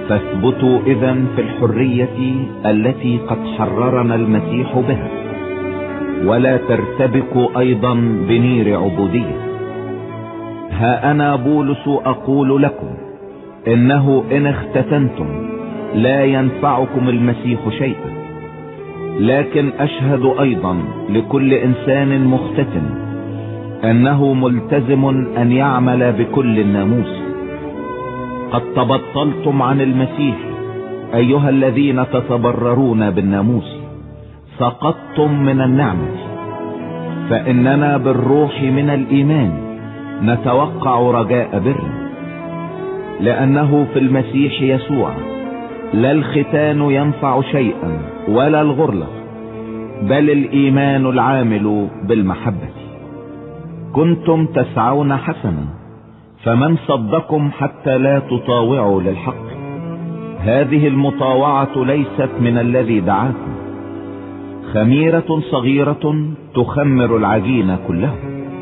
فاثبتوا إذن في الحرية التي قد حررنا المسيح بها، ولا ترتبكوا أيضا بنير عبودية. ها أنا بولس أقول لكم إنه إن اختتنتم لا ينفعكم المسيح شيئا، لكن أشهد أيضا لكل إنسان مختتن أنه ملتزم أن يعمل بكل الناموس. قد تبطلتم عن المسيح أيها الذين تتبررون بالناموس، سقطتم من النعمة، فإننا بالروح من الإيمان نتوقع رجاء بر، لأنه في المسيح يسوع لا الختان ينفع شيئا ولا الغرلة، بل الإيمان العامل بالمحبة. كنتم تسعون حسنا، فمن صدكم حتى لا تطاوعوا للحق؟ هذه المطاوعة ليست من الذي دعاكم. خميرة صغيرة تخمر العجين كله.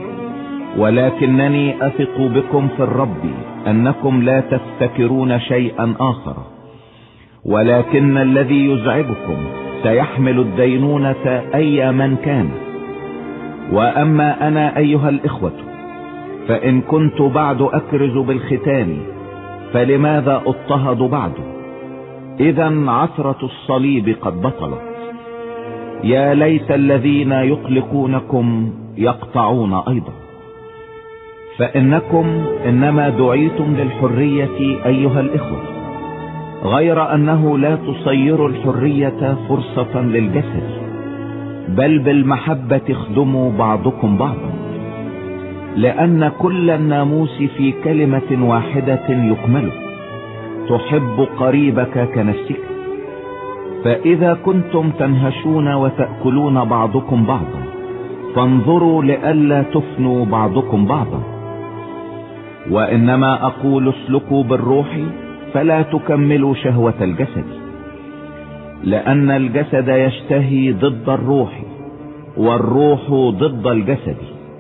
ولكنني أثق بكم في الرب أنكم لا تفتكرون شيئا آخر، ولكن الذي يزعجكم سيحمل الدينونة أي من كان. وأما أنا أيها الإخوة فإن كنت بعد أكرز بالختان فلماذا اضطهد بعد؟ إذا عثرة الصليب قد بطلت. يا ليت الذين يقلقونكم يقطعون أيضا. فإنكم إنما دعيتم للحرية أيها الإخوة، غير أنه لا تصيروا الحرية فرصة للجسد، بل بالمحبة اخدموا بعضكم بعضا، لأن كل الناموس في كلمة واحدة يكمل: تحب قريبك كنفسك. فإذا كنتم تنهشون وتأكلون بعضكم بعضا فانظروا لئلا تفنوا بعضكم بعضا. وإنما أقول اسلكوا بالروح فلا تكملوا شهوة الجسد، لأن الجسد يشتهي ضد الروح والروح ضد الجسد،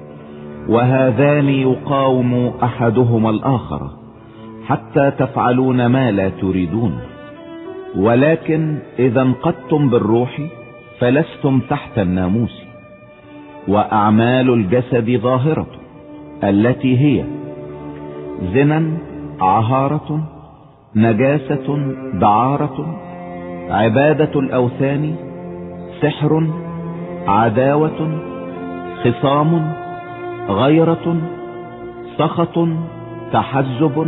وهذان يقاوم أحدهما الآخر حتى تفعلون ما لا تريدون. ولكن إذا انقضتم بالروح فلستم تحت الناموس. وأعمال الجسد ظاهرة، التي هي زنا، عهارة، نجاسة، دعارة، عبادة الأوثان، سحر، عداوة، خصام، غيرة، سخط، تحزب،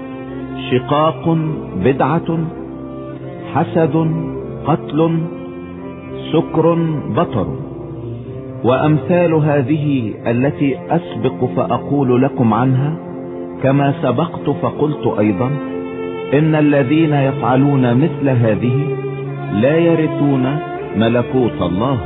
شقاق، بدعة، حسد، قتل، سكر، بطر، وأمثال هذه التي أسبق فأقول لكم عنها كما سبقت فقلت أيضا: إن الذين يفعلون مثل هذه لا يرثون ملكوت الله.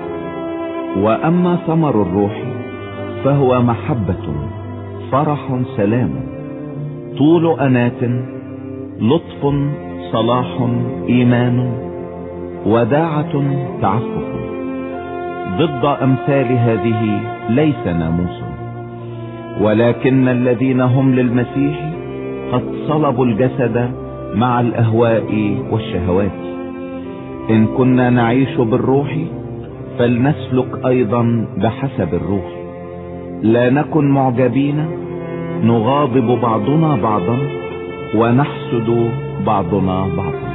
وأما ثمر الروح فهو محبة، فرح، سلام، طول أنات، لطف، صلاح، إيمان، وداعة، تعفف. ضد أمثال هذه ليس ناموس. ولكن الذين هم للمسيح قد صلبوا الجسد مع الأهواء والشهوات. إن كنا نعيش بالروح فلنسلك أيضا بحسب الروح. لا نكن معجبين، نغاضب بعضنا بعضا ونحسد بعضنا بعضا.